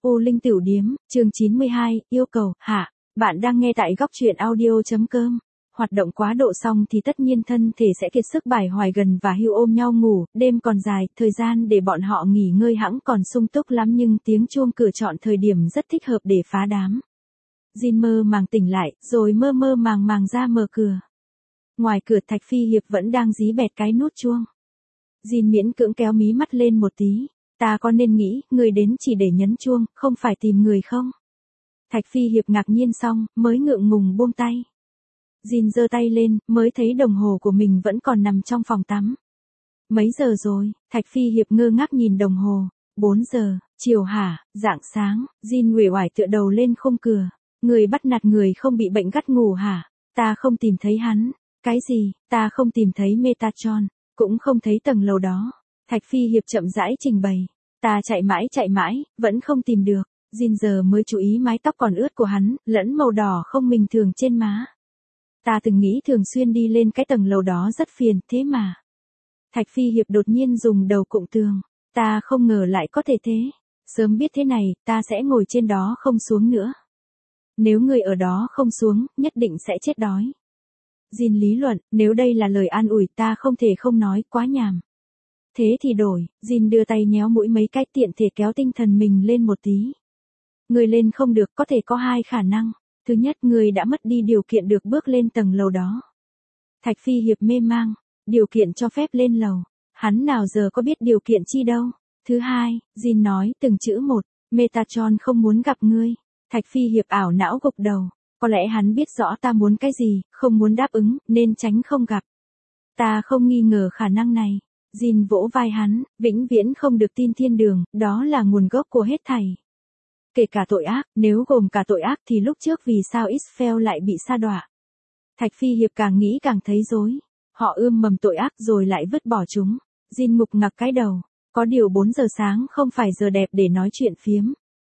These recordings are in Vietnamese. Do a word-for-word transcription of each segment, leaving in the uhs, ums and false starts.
U Linh Tửu Điếm, chương chín mươi hai, yêu cầu, hạ. Bạn đang nghe tại góc truyện audio.com. Hoạt động quá độ xong thì tất nhiên thân thể sẽ kiệt sức bài hoài gần và hưu ôm nhau ngủ, đêm còn dài, thời gian để bọn họ nghỉ ngơi hẵng còn sung túc lắm nhưng tiếng chuông cửa chọn thời điểm rất thích hợp để phá đám. Jin mơ màng tỉnh lại, rồi mơ mơ màng màng ra mở cửa. Ngoài cửa Thạch Phi Hiệp vẫn đang dí bẹt cái nút chuông. Jin miễn cưỡng kéo mí mắt lên một tí. Ta có nên nghĩ, người đến chỉ để nhấn chuông, không phải tìm người không? Thạch Phi Hiệp ngạc nhiên xong, mới ngượng ngùng buông tay. Jin giơ tay lên, mới thấy đồng hồ của mình vẫn còn nằm trong phòng tắm. Mấy giờ rồi? Thạch Phi Hiệp ngơ ngác nhìn đồng hồ. Bốn giờ, chiều hả, rạng sáng. Jin uể oải tựa đầu lên khung cửa. Người bắt nạt người không bị bệnh gắt ngủ hả? Ta không tìm thấy hắn. Cái gì? Ta không tìm thấy Metatron, cũng không thấy tầng lầu đó. Thạch Phi Hiệp chậm rãi trình bày. Ta chạy mãi chạy mãi, vẫn không tìm được. Jin giờ mới chú ý mái tóc còn ướt của hắn, lẫn màu đỏ không bình thường trên má. Ta từng nghĩ thường xuyên đi lên cái tầng lầu đó rất phiền, thế mà. Thạch Phi Hiệp đột nhiên dùng đầu cụm tường. Ta không ngờ lại có thể thế. Sớm biết thế này, ta sẽ ngồi trên đó không xuống nữa. Nếu người ở đó không xuống, nhất định sẽ chết đói. Jin lý luận, nếu đây là lời an ủi ta không thể không nói, quá nhàm. Thế thì đổi, Jin đưa tay nhéo mũi mấy cái tiện thể kéo tinh thần mình lên một tí. Người lên không được có thể có hai khả năng. Thứ nhất, người đã mất đi điều kiện được bước lên tầng lầu đó. Thạch Phi Hiệp mê mang, điều kiện cho phép lên lầu. Hắn nào giờ có biết điều kiện chi đâu. Thứ hai, Jin nói từng chữ một, Metatron không muốn gặp ngươi. Thạch Phi Hiệp ảo não gục đầu. Có lẽ hắn biết rõ ta muốn cái gì, không muốn đáp ứng, nên tránh không gặp. Ta không nghi ngờ khả năng này. Jin vỗ vai hắn, vĩnh viễn không được tin thiên đường, đó là nguồn gốc của hết thảy. Kể cả tội ác, nếu gồm cả tội ác thì lúc trước vì sao Israel lại bị sa đọa. Thạch Phi Hiệp càng nghĩ càng thấy rối. Họ ươm mầm tội ác rồi lại vứt bỏ chúng. Jin ngục ngặc cái đầu. Có điều bốn giờ sáng không phải giờ đẹp để nói chuyện phiếm.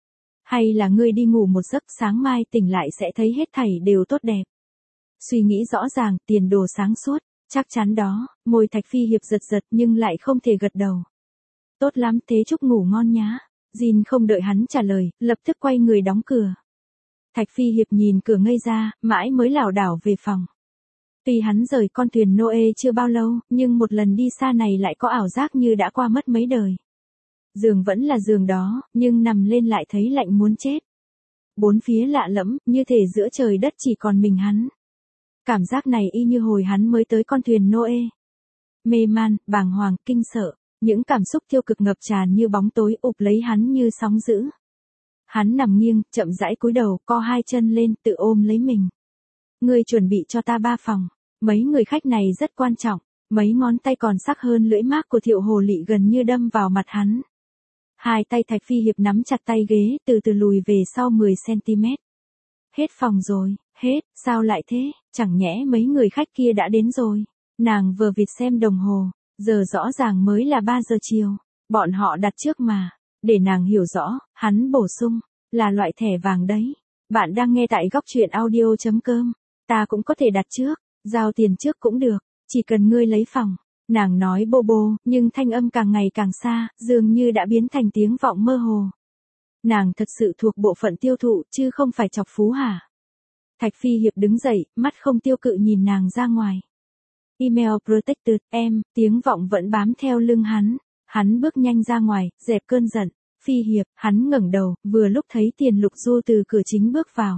Hay là ngươi đi ngủ một giấc sáng mai tỉnh lại sẽ thấy hết thảy đều tốt đẹp. Suy nghĩ rõ ràng, tiền đồ sáng suốt. Chắc chắn đó, môi Thạch Phi Hiệp giật giật nhưng lại không thể gật đầu. Tốt lắm, thế chúc ngủ ngon nhá. Jin không đợi hắn trả lời, lập tức quay người đóng cửa. Thạch Phi Hiệp nhìn cửa ngây ra, mãi mới lảo đảo về phòng. Tuy hắn rời con thuyền Noe chưa bao lâu, nhưng một lần đi xa này lại có ảo giác như đã qua mất mấy đời. Giường vẫn là giường đó, nhưng nằm lên lại thấy lạnh muốn chết. Bốn phía lạ lẫm, như thể giữa trời đất chỉ còn mình hắn. Cảm giác này y như hồi hắn mới tới con thuyền Noe. Mê man, bàng hoàng, kinh sợ, những cảm xúc tiêu cực ngập tràn như bóng tối ụp lấy hắn như sóng dữ. Hắn nằm nghiêng, chậm rãi cúi đầu, co hai chân lên, tự ôm lấy mình. Ngươi chuẩn bị cho ta ba phòng, mấy người khách này rất quan trọng, mấy ngón tay còn sắc hơn lưỡi mác của Thiệu Hồ Lị gần như đâm vào mặt hắn. Hai tay Thạch Phi Hiệp nắm chặt tay ghế, từ từ lùi về sau mười xăng-ti-mét. Hết phòng rồi, hết, sao lại thế, chẳng nhẽ mấy người khách kia đã đến rồi. Nàng vừa vịt xem đồng hồ, giờ rõ ràng mới là ba giờ chiều, bọn họ đặt trước mà. Để nàng hiểu rõ, hắn bổ sung, là loại thẻ vàng đấy. Bạn đang nghe tại góc truyện audio.com. Ta cũng có thể đặt trước, giao tiền trước cũng được, chỉ cần ngươi lấy phòng. Nàng nói bô bô, nhưng thanh âm càng ngày càng xa, dường như đã biến thành tiếng vọng mơ hồ. Nàng thật sự thuộc bộ phận tiêu thụ, chứ không phải chọc phú hả? Thạch Phi Hiệp đứng dậy, mắt không tiêu cự nhìn nàng ra ngoài. Email protected, em, tiếng vọng vẫn bám theo lưng hắn. Hắn bước nhanh ra ngoài, dẹp cơn giận. Phi Hiệp, hắn ngẩng đầu, vừa lúc thấy Tiền Lục Du từ cửa chính bước vào.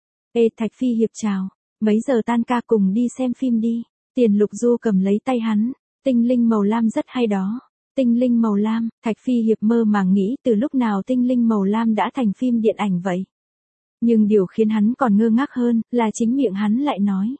Ê Thạch Phi Hiệp chào, mấy giờ tan ca cùng đi xem phim đi. Tiền Lục Du cầm lấy tay hắn. Tinh linh màu lam rất hay đó. Tinh linh màu lam, Thạch Phi Hiệp mơ màng nghĩ từ lúc nào tinh linh màu lam đã thành phim điện ảnh vậy. Nhưng điều khiến hắn còn ngơ ngác hơn, là chính miệng hắn lại nói.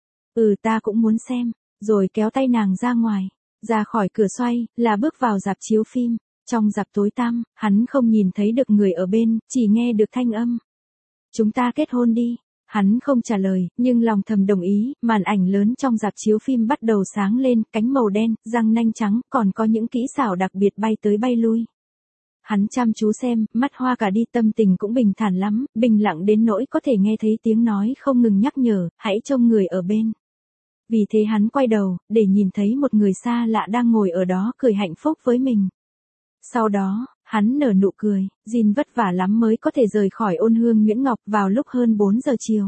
Ừ ta cũng muốn xem, rồi kéo tay nàng ra ngoài. Ra khỏi cửa xoay, là bước vào rạp chiếu phim. Trong rạp tối tăm, hắn không nhìn thấy được người ở bên, chỉ nghe được thanh âm. Chúng ta kết hôn đi. Hắn không trả lời, nhưng lòng thầm đồng ý, màn ảnh lớn trong rạp chiếu phim bắt đầu sáng lên, cánh màu đen, răng nanh trắng, còn có những kỹ xảo đặc biệt bay tới bay lui. Hắn chăm chú xem, mắt hoa cả đi, tâm tình cũng bình thản lắm, bình lặng đến nỗi có thể nghe thấy tiếng nói không ngừng nhắc nhở, hãy trông người ở bên. Vì thế hắn quay đầu, để nhìn thấy một người xa lạ đang ngồi ở đó cười hạnh phúc với mình. Sau đó, Hắn nở nụ cười, Jin vất vả lắm mới có thể rời khỏi Ôn Hương Nguyễn Ngọc vào lúc hơn bốn giờ chiều.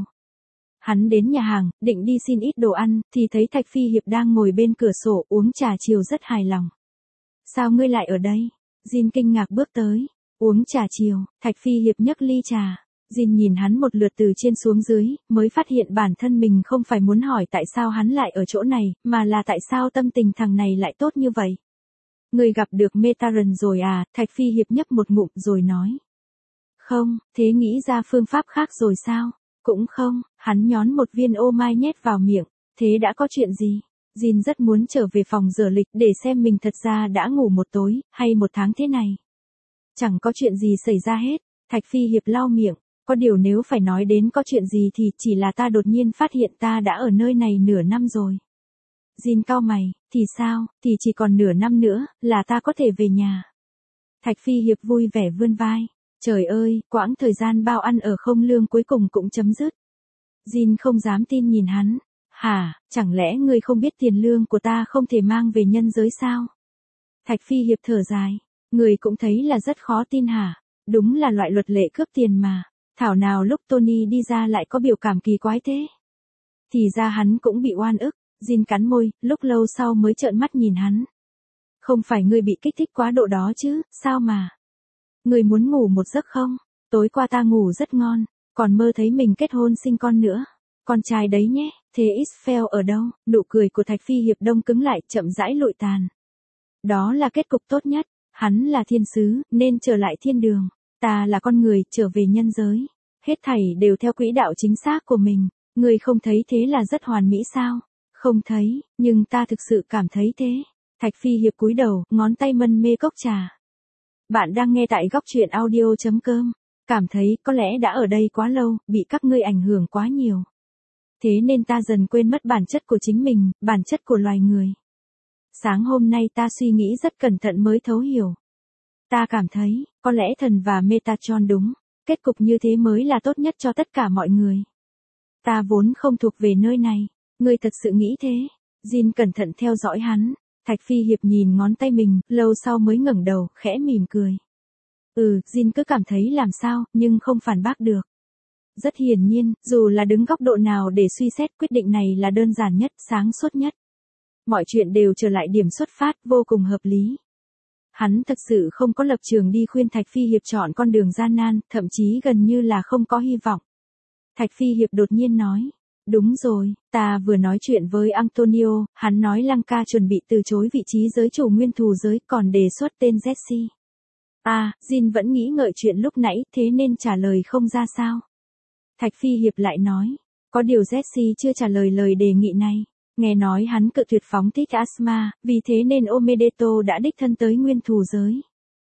Hắn đến nhà hàng, định đi xin ít đồ ăn, thì thấy Thạch Phi Hiệp đang ngồi bên cửa sổ uống trà chiều rất hài lòng. Sao ngươi lại ở đây? Jin kinh ngạc bước tới. Uống trà chiều, Thạch Phi Hiệp nhấc ly trà. Jin nhìn hắn một lượt từ trên xuống dưới, mới phát hiện bản thân mình không phải muốn hỏi tại sao hắn lại ở chỗ này, mà là tại sao tâm tình thằng này lại tốt như vậy. Ngươi gặp được Metaron rồi à? Thạch Phi Hiệp nhấp một ngụm rồi nói. Không, thế nghĩ ra phương pháp khác rồi sao? Cũng không, hắn nhón một viên ô mai nhét vào miệng. Thế đã có chuyện gì? Jin rất muốn trở về phòng rửa lịch để xem mình thật ra đã ngủ một tối, hay một tháng thế này. Chẳng có chuyện gì xảy ra hết. Thạch Phi Hiệp lau miệng. Có điều nếu phải nói đến có chuyện gì thì chỉ là ta đột nhiên phát hiện ta đã ở nơi này nửa năm rồi. Jin cau mày, thì sao, thì chỉ còn nửa năm nữa, là ta có thể về nhà. Thạch Phi Hiệp vui vẻ vươn vai. Trời ơi, quãng thời gian bao ăn ở không lương cuối cùng cũng chấm dứt. Jin không dám tin nhìn hắn. Hả, chẳng lẽ ngươi không biết tiền lương của ta không thể mang về nhân giới sao? Thạch Phi Hiệp thở dài. Ngươi cũng thấy là rất khó tin hả? Đúng là loại luật lệ cướp tiền mà. Thảo nào lúc Tony đi ra lại có biểu cảm kỳ quái thế. Thì ra hắn cũng bị oan ức. Jin cắn môi, lúc lâu sau mới trợn mắt nhìn hắn. Không phải ngươi bị kích thích quá độ đó chứ, sao mà? Ngươi muốn ngủ một giấc không? Tối qua ta ngủ rất ngon, còn mơ thấy mình kết hôn sinh con nữa. Con trai đấy nhé, thế Isfel ở đâu? Nụ cười của Thạch Phi Hiệp đông cứng lại, chậm rãi lụi tàn. Đó là kết cục tốt nhất, hắn là thiên sứ, nên trở lại thiên đường. Ta là con người, trở về nhân giới. Hết thảy đều theo quỹ đạo chính xác của mình. Ngươi không thấy thế là rất hoàn mỹ sao? Không thấy, nhưng ta thực sự cảm thấy thế. Thạch Phi Hiệp cúi đầu, ngón tay mân mê cốc trà. Bạn đang nghe tại góc truyện audio chấm com. Cảm thấy có lẽ đã ở đây quá lâu, bị các ngươi ảnh hưởng quá nhiều. Thế nên ta dần quên mất bản chất của chính mình, bản chất của loài người. Sáng hôm nay ta suy nghĩ rất cẩn thận mới thấu hiểu. Ta cảm thấy, có lẽ thần và Metatron đúng. Kết cục như thế mới là tốt nhất cho tất cả mọi người. Ta vốn không thuộc về nơi này. Ngươi thật sự nghĩ thế? Jin cẩn thận theo dõi hắn. Thạch Phi Hiệp nhìn ngón tay mình, lâu sau mới ngẩng đầu, khẽ mỉm cười. Ừ, Jin cứ cảm thấy làm sao, nhưng không phản bác được. Rất hiển nhiên, dù là đứng góc độ nào để suy xét, quyết định này là đơn giản nhất, sáng suốt nhất. Mọi chuyện đều trở lại điểm xuất phát, vô cùng hợp lý. Hắn thật sự không có lập trường đi khuyên Thạch Phi Hiệp chọn con đường gian nan, thậm chí gần như là không có hy vọng. Thạch Phi Hiệp đột nhiên nói. Đúng rồi, ta vừa nói chuyện với Antonio, hắn nói Lăng ca chuẩn bị từ chối vị trí giới chủ nguyên thù giới, còn đề xuất tên Jesse. À, Jin vẫn nghĩ ngợi chuyện lúc nãy, thế nên trả lời không ra sao. Thạch Phi Hiệp lại nói, có điều Jesse chưa trả lời lời đề nghị này. Nghe nói hắn cự tuyệt phóng thích Asma, vì thế nên Omedeto đã đích thân tới nguyên thù giới.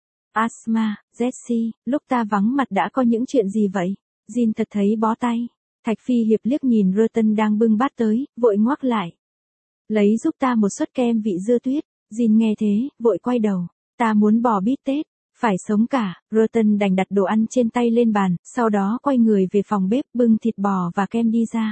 Asma, Jesse, lúc ta vắng mặt đã có những chuyện gì vậy? Jin thật thấy bó tay. Thạch Phi Hiệp liếc nhìn Rotten đang bưng bát tới, vội ngoắc lại. Lấy giúp ta một suất kem vị dưa tuyết. Jin nghe thế, vội quay đầu. Ta muốn bò bít tết. Phải sống cả. Rotten đành đặt đồ ăn trên tay lên bàn, sau đó quay người về phòng bếp bưng thịt bò và kem đi ra.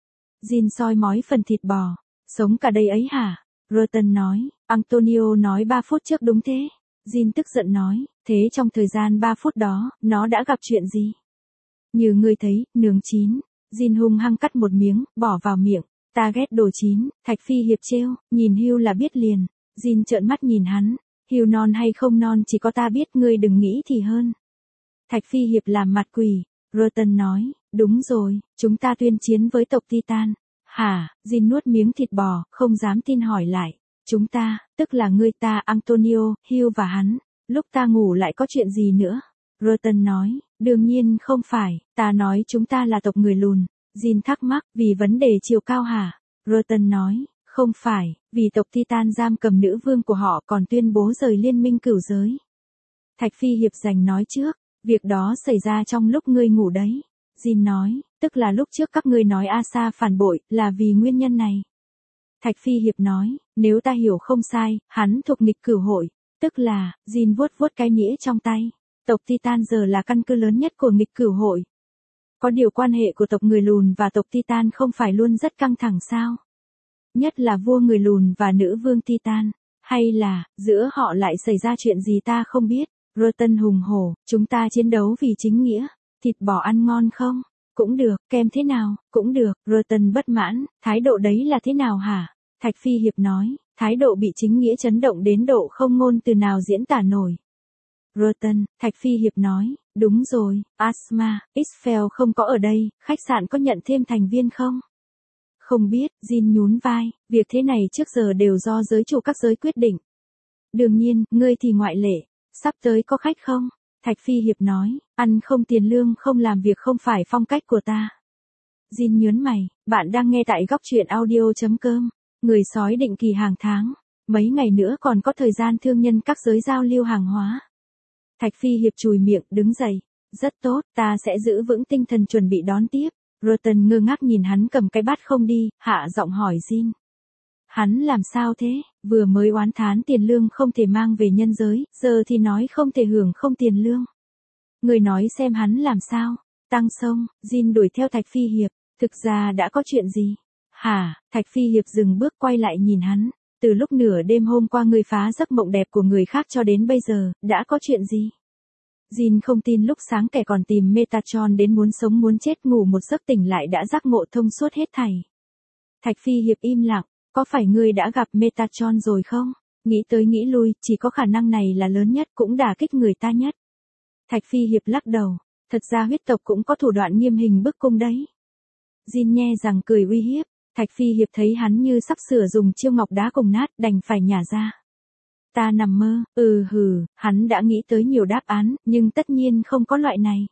Jin soi mói phần thịt bò. Sống cả đây ấy hả? Rotten nói. Antonio nói ba phút trước đúng thế. Jin tức giận nói. Thế trong thời gian ba phút đó, nó đã gặp chuyện gì? Như ngươi thấy, nướng chín. Jin hung hăng cắt một miếng, bỏ vào miệng. Ta ghét đồ chín. Thạch Phi Hiệp trêu, nhìn Hugh là biết liền. Jin trợn mắt nhìn hắn. Hugh non hay không non chỉ có ta biết, ngươi đừng nghĩ thì hơn. Thạch Phi Hiệp làm mặt quỷ. Rotten nói, đúng rồi, chúng ta tuyên chiến với tộc Titan. Hả? Jin nuốt miếng thịt bò, không dám tin hỏi lại. Chúng ta, tức là ngươi ta, Antonio, Hugh và hắn. Lúc ta ngủ lại có chuyện gì nữa? Rotten nói, đương nhiên không phải, ta nói chúng ta là tộc người lùn. Jin thắc mắc, vì vấn đề chiều cao hả? Rotten nói, không phải, vì tộc Titan giam cầm nữ vương của họ còn tuyên bố rời liên minh cửu giới. Thạch Phi Hiệp giành nói trước, việc đó xảy ra trong lúc ngươi ngủ đấy. Jin nói, tức là lúc trước các ngươi nói Asa phản bội, là vì nguyên nhân này. Thạch Phi Hiệp nói, nếu ta hiểu không sai, hắn thuộc nghịch cửu hội, tức là, Jin vuốt vuốt cái nĩa trong tay. Tộc Titan giờ là căn cứ lớn nhất của nghịch cửu hội. Có điều quan hệ của tộc người lùn và tộc Titan không phải luôn rất căng thẳng sao? Nhất là vua người lùn và nữ vương Titan. Hay là, giữa họ lại xảy ra chuyện gì ta không biết? Rotten hùng hổ, chúng ta chiến đấu vì chính nghĩa. Thịt bò ăn ngon không? Cũng được, kem thế nào? Cũng được. Rotten bất mãn, thái độ đấy là thế nào hả? Thạch Phi Hiệp nói, thái độ bị chính nghĩa chấn động đến độ không ngôn từ nào diễn tả nổi. Rotten, Thạch Phi Hiệp nói, đúng rồi, Asma, Isfel không có ở đây, khách sạn có nhận thêm thành viên không? Không biết, Jin nhún vai, việc thế này trước giờ đều do giới chủ các giới quyết định. Đương nhiên, ngươi thì ngoại lệ, sắp tới có khách không? Thạch Phi Hiệp nói, ăn không tiền lương không làm việc không phải phong cách của ta. Jin nhớn mày, bạn đang nghe tại góc truyện audio.com, người sói định kỳ hàng tháng, mấy ngày nữa còn có thời gian thương nhân các giới giao lưu hàng hóa. Thạch Phi Hiệp chùi miệng đứng dậy, rất tốt, ta sẽ giữ vững tinh thần chuẩn bị đón tiếp. Rotten ngơ ngác nhìn hắn cầm cái bát không đi, hạ giọng hỏi Jin. Hắn làm sao thế, vừa mới oán thán tiền lương không thể mang về nhân giới, giờ thì nói không thể hưởng không tiền lương. Người nói xem hắn làm sao, tăng sông, Jin đuổi theo Thạch Phi Hiệp, thực ra đã có chuyện gì? Hả, Thạch Phi Hiệp dừng bước quay lại nhìn hắn, từ lúc nửa đêm hôm qua người phá giấc mộng đẹp của người khác cho đến bây giờ, đã có chuyện gì? Jin không tin lúc sáng kẻ còn tìm Metatron đến muốn sống muốn chết ngủ một giấc tỉnh lại đã giác ngộ thông suốt hết thảy. Thạch Phi Hiệp im lặng, có phải ngươi đã gặp Metatron rồi không? Nghĩ tới nghĩ lui, chỉ có khả năng này là lớn nhất cũng đả kích người ta nhất. Thạch Phi Hiệp lắc đầu, thật ra huyết tộc cũng có thủ đoạn nghiêm hình bức cung đấy. Jin nhe rằng cười uy hiếp, Thạch Phi Hiệp thấy hắn như sắp sửa dùng chiêu ngọc đá cùng nát đành phải nhả ra. Ta nằm mơ, ừ hừ, hắn đã nghĩ tới nhiều đáp án, nhưng tất nhiên không có loại này.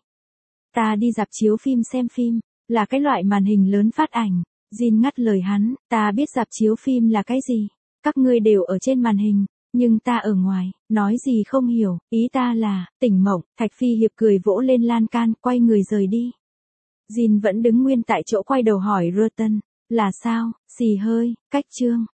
Ta đi rạp chiếu phim xem phim, là cái loại màn hình lớn phát ảnh. Jin ngắt lời hắn, ta biết rạp chiếu phim là cái gì. Các ngươi đều ở trên màn hình, nhưng ta ở ngoài, nói gì không hiểu, ý ta là, tỉnh mộng. Thạch Phi Hiệp cười vỗ lên lan can, quay người rời đi. Jin vẫn đứng nguyên tại chỗ quay đầu hỏi Rotten, là sao, xì hơi, cách chương.